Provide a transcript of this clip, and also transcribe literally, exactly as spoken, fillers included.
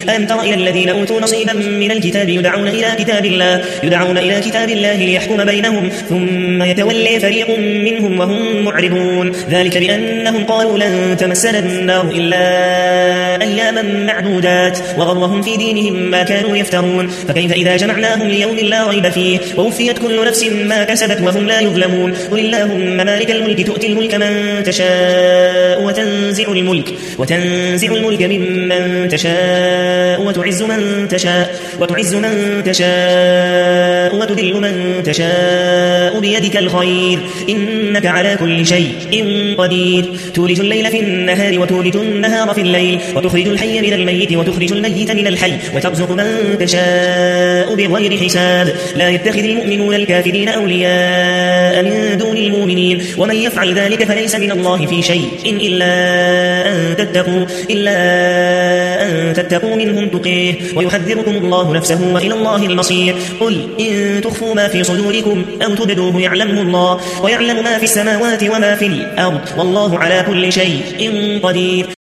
ألم تر إلى الذين أوتوا نصيبا من الكتاب يدعون إلى كتاب الله يدعون إلى كتاب الله ليحكم بينهم ثم يتولي فريق منهم وهم معرضون ذلك بأنهم قالوا لن تمسنا النار إلا أياما معدودات وغرهم في دينهم ما كانوا يفترون فكيف إذا جمعناهم ليوم لا ريب فيه ووفيت كل نفس ما كسبت وهم لا يظلمون قل اللهم مالك الملك تؤتي الملك من تشاء وتنزع الملك وتنزع الملك ممن تشاء وتعز من تشاء وتعز من تشاء وتذل من تشاء بيدك الخير إنك على كل شيء قدير تولج الليل في النهار وتولج النهار في الليل وتخرج الحي من الميت وتخرج الميت من الحي وترزق من تشاء بغير حساب لا يتخذ المؤمنون الكافرين أولياء من دون المؤمنين ومن يفعل ذلك فليس من الله في شيء إن إلا أن تتقوا إلا أن تتقوا منهم تقيه ويحذركم الله نفسه وإلى الله المصير قل إن تخفوا ما في صدوركم أو تبدوه يعلمه الله ويعلم ما في السماوات وما في الأرض والله على كل شيء قدير